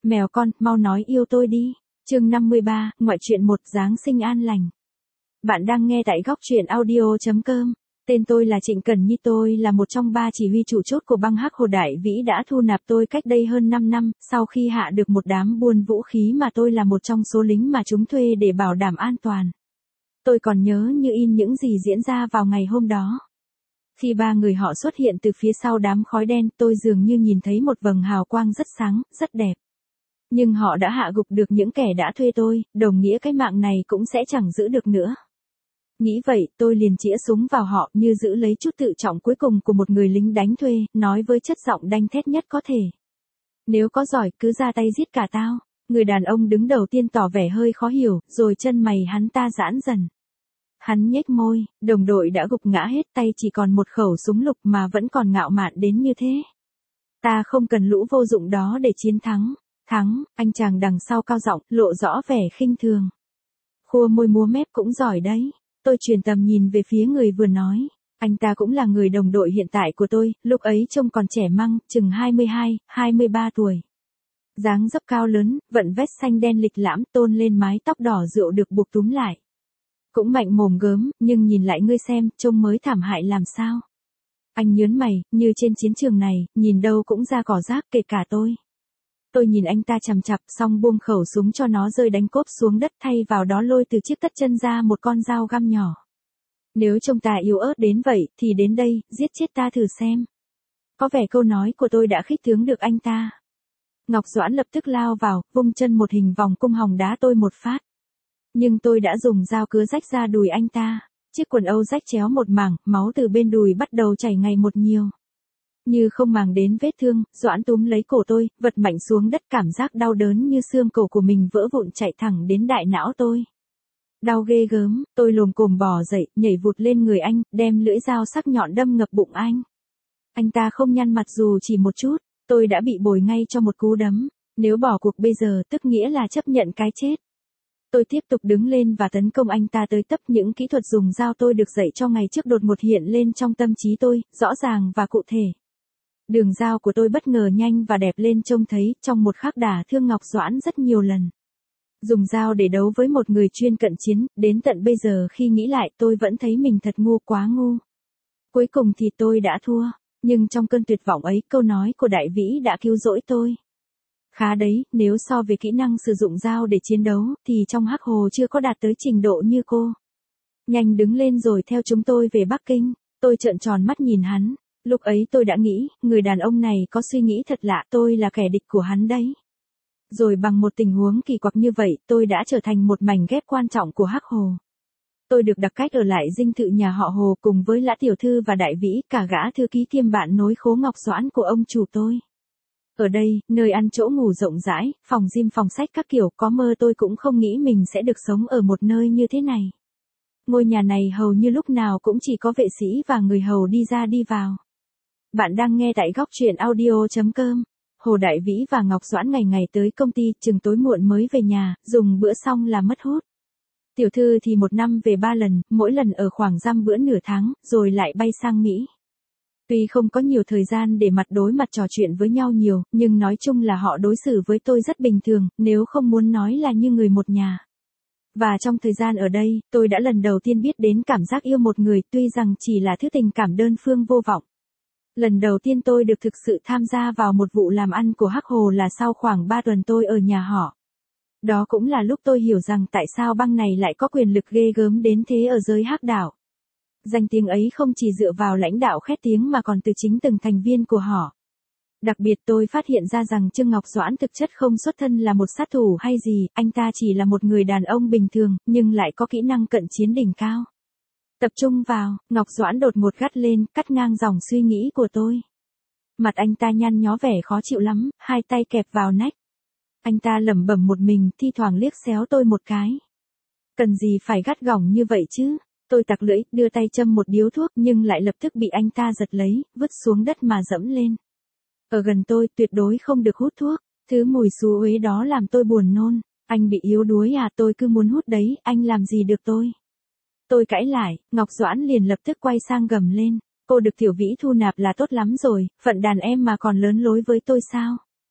Mèo con, mau nói yêu tôi đi. Chương 53, ngoại truyện một Giáng sinh an lành. Bạn đang nghe tại góc truyện audio.com. Tên tôi là Trịnh Cẩn Nhi, tôi là một trong 3 chỉ huy chủ chốt của băng Hắc Hồ Đại Vĩ đã thu nạp tôi cách đây hơn 5 năm, sau khi hạ được một đám buôn vũ khí mà tôi là một trong số lính mà chúng thuê để bảo đảm an toàn. Tôi còn nhớ như in những gì diễn ra vào ngày hôm đó. Khi 3 người họ xuất hiện từ phía sau đám khói đen, tôi dường như nhìn thấy một vầng hào quang rất sáng, rất đẹp. Nhưng họ đã hạ gục được những kẻ đã thuê tôi, đồng nghĩa cái mạng này cũng sẽ chẳng giữ được nữa. Nghĩ vậy, tôi liền chĩa súng vào họ như giữ lấy chút tự trọng cuối cùng của một người lính đánh thuê, nói với chất giọng đanh thép nhất có thể. Nếu có giỏi, cứ ra tay giết cả tao. Người đàn ông đứng đầu tiên tỏ vẻ hơi khó hiểu, rồi chân mày hắn ta giãn dần. Hắn nhếch môi, đồng đội đã gục ngã hết, tay chỉ còn một khẩu súng lục mà vẫn còn ngạo mạn đến như thế. Ta không cần lũ vô dụng đó để chiến thắng. Thắng, anh chàng đằng sau cao giọng, lộ rõ vẻ khinh thường. Khua môi múa mép cũng giỏi đấy. Tôi chuyển tầm nhìn về phía người vừa nói. Anh ta cũng là người đồng đội hiện tại của tôi, lúc ấy trông còn trẻ măng, chừng 22, 23 tuổi. Dáng dấp cao lớn, vận vest xanh đen lịch lãm tôn lên mái tóc đỏ rượu được buộc túm lại. Cũng mạnh mồm gớm, nhưng nhìn lại ngươi xem, trông mới thảm hại làm sao. Anh nhớn mày, như trên chiến trường này, nhìn đâu cũng ra cỏ rác kể cả tôi. Tôi nhìn anh ta chằm chặp xong buông khẩu súng cho nó rơi đánh cốp xuống đất, thay vào đó lôi từ chiếc tất chân ra một con dao găm nhỏ. Nếu trông ta yếu ớt đến vậy, thì đến đây, giết chết ta thử xem. Có vẻ câu nói của tôi đã khích tướng được anh ta. Ngọc Doãn lập tức lao vào, vung chân một hình vòng cung hòng đá tôi một phát. Nhưng tôi đã dùng dao cứa rách ra đùi anh ta. Chiếc quần âu rách chéo một mảng, máu từ bên đùi bắt đầu chảy ngày một nhiều. Như không màng đến vết thương, Doãn túm lấy cổ tôi, vật mạnh xuống đất, cảm giác đau đớn như xương cổ của mình vỡ vụn chạy thẳng đến đại não tôi. Đau ghê gớm, tôi lồm cồm bò dậy, nhảy vụt lên người anh, đem lưỡi dao sắc nhọn đâm ngập bụng anh. Anh ta không nhăn mặt dù chỉ một chút, tôi đã bị bồi ngay cho một cú đấm. Nếu bỏ cuộc bây giờ tức nghĩa là chấp nhận cái chết. Tôi tiếp tục đứng lên và tấn công anh ta tới tấp. Những kỹ thuật dùng dao tôi được dạy cho ngày trước đột ngột hiện lên trong tâm trí tôi, rõ ràng và cụ thể. Đường dao của tôi bất ngờ nhanh và đẹp lên, trông thấy trong một khắc đả thương Ngọc Doãn rất nhiều lần. Dùng dao để đấu với một người chuyên cận chiến, đến tận bây giờ khi nghĩ lại tôi vẫn thấy mình thật ngu, quá ngu. Cuối cùng thì tôi đã thua, nhưng trong cơn tuyệt vọng ấy, câu nói của Đại Vĩ đã cứu rỗi tôi. Khá đấy, nếu so về kỹ năng sử dụng dao để chiến đấu, thì trong Hắc Hồ chưa có đạt tới trình độ như cô. Nhanh đứng lên rồi theo chúng tôi về Bắc Kinh. Tôi trợn tròn mắt nhìn hắn. Lúc ấy tôi đã nghĩ, người đàn ông này có suy nghĩ thật lạ, tôi là kẻ địch của hắn đấy. Rồi bằng một tình huống kỳ quặc như vậy, tôi đã trở thành một mảnh ghép quan trọng của Hắc Hồ. Tôi được đặc cách ở lại dinh thự nhà họ Hồ cùng với Lã Tiểu Thư và Đại Vĩ, cả gã thư ký kiêm bạn nối khố Ngọc Doãn của ông chủ tôi. Ở đây, nơi ăn chỗ ngủ rộng rãi, phòng gym phòng sách các kiểu, có mơ tôi cũng không nghĩ mình sẽ được sống ở một nơi như thế này. Ngôi nhà này hầu như lúc nào cũng chỉ có vệ sĩ và người hầu đi ra đi vào. Bạn đang nghe tại góc truyện audio.com. Hồ Đại Vĩ và Ngọc Doãn ngày ngày tới công ty, chừng tối muộn mới về nhà, dùng bữa xong là mất hút. Tiểu thư thì một năm về 3 lần, mỗi lần ở khoảng dăm bữa nửa tháng, rồi lại bay sang Mỹ. Tuy không có nhiều thời gian để mặt đối mặt trò chuyện với nhau nhiều, nhưng nói chung là họ đối xử với tôi rất bình thường, nếu không muốn nói là như người một nhà. Và trong thời gian ở đây, tôi đã lần đầu tiên biết đến cảm giác yêu một người, tuy rằng chỉ là thứ tình cảm đơn phương vô vọng. Lần đầu tiên tôi được thực sự tham gia vào một vụ làm ăn của Hắc Hồ là sau khoảng 3 tuần tôi ở nhà họ. Đó cũng là lúc tôi hiểu rằng tại sao băng này lại có quyền lực ghê gớm đến thế ở giới Hắc đảo. Danh tiếng ấy không chỉ dựa vào lãnh đạo khét tiếng mà còn từ chính từng thành viên của họ. Đặc biệt tôi phát hiện ra rằng Trương Ngọc Doãn thực chất không xuất thân là một sát thủ hay gì, anh ta chỉ là một người đàn ông bình thường, nhưng lại có kỹ năng cận chiến đỉnh cao. Tập trung vào, Ngọc Doãn đột ngột gắt lên, cắt ngang dòng suy nghĩ của tôi. Mặt anh ta nhăn nhó vẻ khó chịu lắm, hai tay kẹp vào nách. Anh ta lẩm bẩm một mình, thi thoảng liếc xéo tôi một cái. Cần gì phải gắt gỏng như vậy chứ? Tôi tặc lưỡi, đưa tay châm một điếu thuốc nhưng lại lập tức bị anh ta giật lấy, vứt xuống đất mà dẫm lên. Ở gần tôi, tuyệt đối không được hút thuốc. Thứ mùi xú uế đó làm tôi buồn nôn. Anh bị yếu đuối à? Tôi cứ muốn hút đấy, anh làm gì được tôi? Tôi cãi lại, Ngọc Doãn liền lập tức quay sang gầm lên. Cô được Tiểu Vĩ thu nạp là tốt lắm rồi, phận đàn em mà còn lớn lối với tôi sao?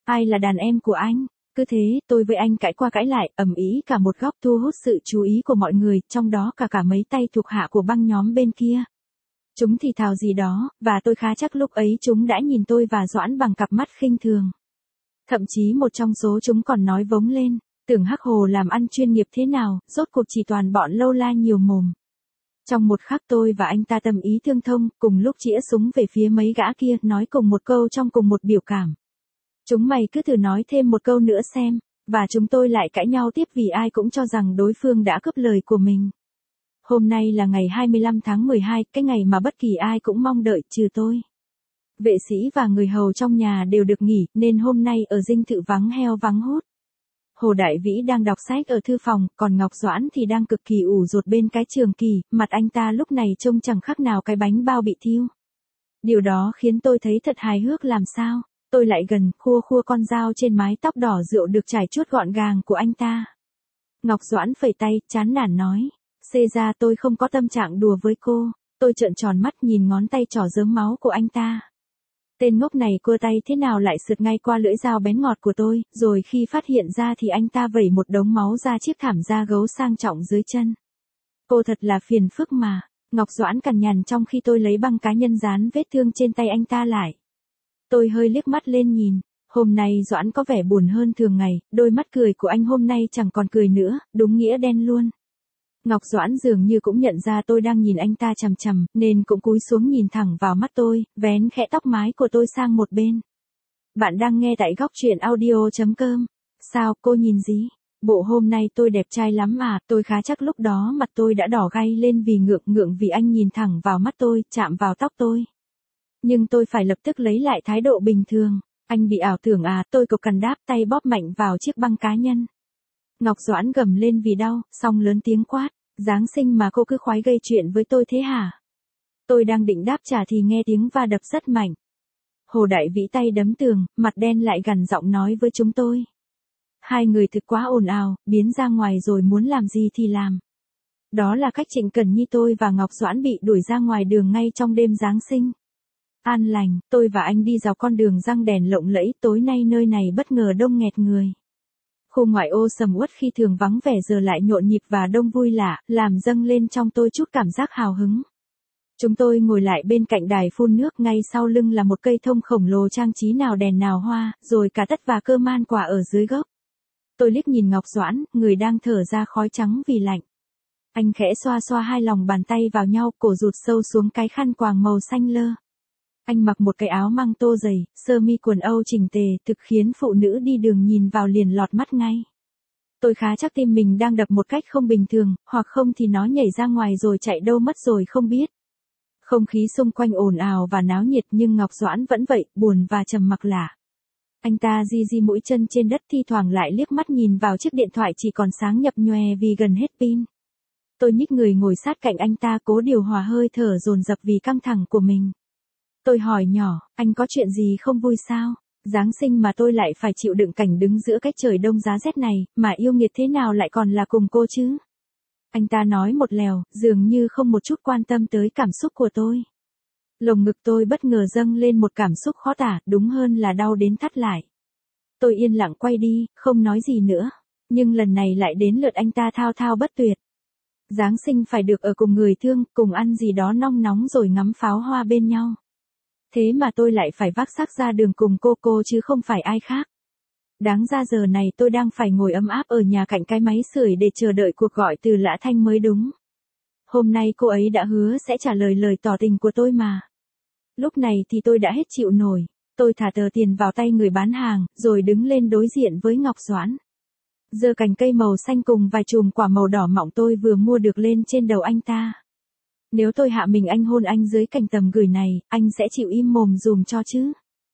Ai là đàn em của anh? Cứ thế, tôi với anh cãi qua cãi lại, ầm ĩ cả một góc thu hút sự chú ý của mọi người, trong đó cả mấy tay thuộc hạ của băng nhóm bên kia. Chúng thì thào gì đó, và tôi khá chắc lúc ấy chúng đã nhìn tôi và Doãn bằng cặp mắt khinh thường. Thậm chí một trong số chúng còn nói vống lên, tưởng Hắc Hồ làm ăn chuyên nghiệp thế nào, rốt cuộc chỉ toàn bọn lâu la nhiều mồm. Trong một khắc tôi và anh ta tâm ý tương thông, cùng lúc chĩa súng về phía mấy gã kia, nói cùng một câu trong cùng một biểu cảm. Chúng mày cứ thử nói thêm một câu nữa xem, và chúng tôi lại cãi nhau tiếp vì ai cũng cho rằng đối phương đã cướp lời của mình. Hôm nay là ngày 25 tháng 12, cái ngày mà bất kỳ ai cũng mong đợi trừ tôi. Vệ sĩ và người hầu trong nhà đều được nghỉ, nên hôm nay ở dinh thự vắng heo vắng hút. Hồ Đại Vĩ đang đọc sách ở thư phòng, còn Ngọc Doãn thì đang cực kỳ ủ rột bên cái trường kỳ, mặt anh ta lúc này trông chẳng khác nào cái bánh bao bị thiêu. Điều đó khiến tôi thấy thật hài hước làm sao. Tôi lại gần, khua con dao trên mái tóc đỏ rượu được trải chuốt gọn gàng của anh ta. Ngọc Doãn phẩy tay, chán nản nói. Xê ra tôi không có tâm trạng đùa với cô. Tôi trợn tròn mắt nhìn ngón tay trỏ rớm máu của anh ta. Tên ngốc này cua tay thế nào lại sượt ngay qua lưỡi dao bén ngọt của tôi, rồi khi phát hiện ra thì anh ta vẩy một đống máu ra chiếc thảm da gấu sang trọng dưới chân. Cô thật là phiền phức mà. Ngọc Doãn cằn nhằn trong khi tôi lấy băng cá nhân dán vết thương trên tay anh ta lại. Tôi hơi liếc mắt lên nhìn. Hôm nay Doãn có vẻ buồn hơn thường ngày, đôi mắt cười của anh hôm nay chẳng còn cười nữa, đúng nghĩa đen luôn. Ngọc Doãn dường như cũng nhận ra tôi đang nhìn anh ta chằm chằm, nên cũng cúi xuống nhìn thẳng vào mắt tôi, vén khẽ tóc mái của tôi sang một bên. Bạn đang nghe tại góc truyện audio.com. Sao, cô nhìn gì? Bộ hôm nay tôi đẹp trai lắm à, tôi khá chắc lúc đó mặt tôi đã đỏ gay lên vì ngượng vì anh nhìn thẳng vào mắt tôi, chạm vào tóc tôi. Nhưng tôi phải lập tức lấy lại thái độ bình thường. Anh bị ảo tưởng à, tôi cộc cằn đáp, tay bóp mạnh vào chiếc băng cá nhân. Ngọc Doãn gầm lên vì đau, xong lớn tiếng quát. Giáng sinh mà cô cứ khoái gây chuyện với tôi thế hả? Tôi đang định đáp trả thì nghe tiếng va đập rất mạnh. Hồ Đại Vĩ tay đấm tường, mặt đen lại gằn giọng nói với chúng tôi. Hai người thực quá ồn ào, biến ra ngoài rồi muốn làm gì thì làm. Đó là cách Trịnh Cẩn Nhi tôi và Ngọc Doãn bị đuổi ra ngoài đường ngay trong đêm Giáng sinh. An lành, tôi và anh đi dọc con đường răng đèn lộng lẫy, tối nay nơi này bất ngờ đông nghẹt người. Khu ngoại ô sầm uất khi thường vắng vẻ giờ lại nhộn nhịp và đông vui lạ, làm dâng lên trong tôi chút cảm giác hào hứng. Chúng tôi ngồi lại bên cạnh đài phun nước, ngay sau lưng là một cây thông khổng lồ trang trí nào đèn nào hoa, rồi cả tất và cơ man quả ở dưới gốc. Tôi liếc nhìn Ngọc Doãn, người đang thở ra khói trắng vì lạnh. Anh khẽ xoa xoa hai lòng bàn tay vào nhau, cổ rụt sâu xuống cái khăn quàng màu xanh lơ. Anh mặc một cái áo măng tô dày, sơ mi quần âu chỉnh tề, thực khiến phụ nữ đi đường nhìn vào liền lọt mắt ngay. Tôi khá chắc tim mình đang đập một cách không bình thường, hoặc không thì nó nhảy ra ngoài rồi chạy đâu mất rồi không biết. Không khí xung quanh ồn ào và náo nhiệt nhưng Ngọc Doãn vẫn vậy, buồn và trầm mặc lạ. Anh ta di mũi chân trên đất, thi thoảng lại liếc mắt nhìn vào chiếc điện thoại chỉ còn sáng nhập nhòe vì gần hết pin. Tôi nhích người ngồi sát cạnh anh ta, cố điều hòa hơi thở dồn dập vì căng thẳng của mình. Tôi hỏi nhỏ, anh có chuyện gì không vui sao? Giáng sinh mà tôi lại phải chịu đựng cảnh đứng giữa cái trời đông giá rét này, mà yêu nghiệt thế nào lại còn là cùng cô chứ? Anh ta nói một lèo, dường như không một chút quan tâm tới cảm xúc của tôi. Lồng ngực tôi bất ngờ dâng lên một cảm xúc khó tả, đúng hơn là đau đến thắt lại. Tôi yên lặng quay đi, không nói gì nữa. Nhưng lần này lại đến lượt anh ta thao thao bất tuyệt. Giáng sinh phải được ở cùng người thương, cùng ăn gì đó nong nóng rồi ngắm pháo hoa bên nhau. Thế mà tôi lại phải vác xác ra đường cùng cô chứ không phải ai khác. Đáng ra giờ này tôi đang phải ngồi ấm áp ở nhà cạnh cái máy sưởi để chờ đợi cuộc gọi từ Lã Thanh mới đúng. Hôm nay cô ấy đã hứa sẽ trả lời lời tỏ tình của tôi mà. Lúc này thì tôi đã hết chịu nổi. Tôi thả tờ tiền vào tay người bán hàng, rồi đứng lên đối diện với Ngọc Doãn. Giơ cành cây màu xanh cùng vài chùm quả màu đỏ mọng tôi vừa mua được lên trên đầu anh ta. Nếu tôi hạ mình anh hôn anh dưới cành tầm gửi này, anh sẽ chịu im mồm dùm cho chứ?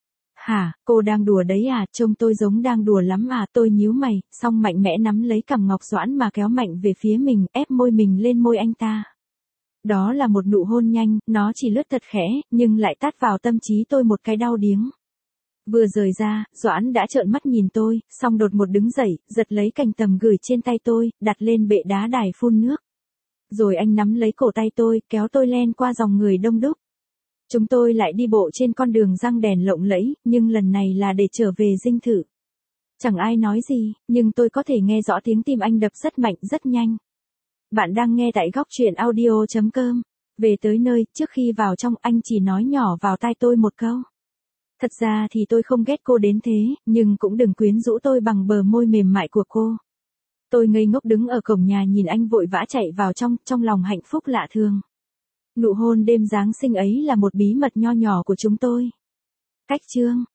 Hả, cô đang đùa đấy à, trông tôi giống đang đùa lắm à, tôi nhíu mày, xong mạnh mẽ nắm lấy cằm Ngọc Doãn mà kéo mạnh về phía mình, ép môi mình lên môi anh ta. Đó là một nụ hôn nhanh, nó chỉ lướt thật khẽ, nhưng lại tát vào tâm trí tôi một cái đau điếng. Vừa rời ra, Doãn đã trợn mắt nhìn tôi, xong đột ngột đứng dậy, giật lấy cành tầm gửi trên tay tôi, đặt lên bệ đá đài phun nước. Rồi anh nắm lấy cổ tay tôi, kéo tôi len qua dòng người đông đúc. Chúng tôi lại đi bộ trên con đường răng đèn lộng lẫy, nhưng lần này là để trở về dinh thự. Chẳng ai nói gì, nhưng tôi có thể nghe rõ tiếng tim anh đập rất mạnh rất nhanh. Bạn đang nghe tại góc chuyện audio.com. Về tới nơi, trước khi vào trong anh chỉ nói nhỏ vào tai tôi một câu. Thật ra thì tôi không ghét cô đến thế, nhưng cũng đừng quyến rũ tôi bằng bờ môi mềm mại của cô. Tôi ngây ngốc đứng ở cổng nhà nhìn anh vội vã chạy vào trong lòng hạnh phúc lạ thường. Nụ hôn đêm Giáng sinh ấy là một bí mật nho nhỏ của chúng tôi. Cách chương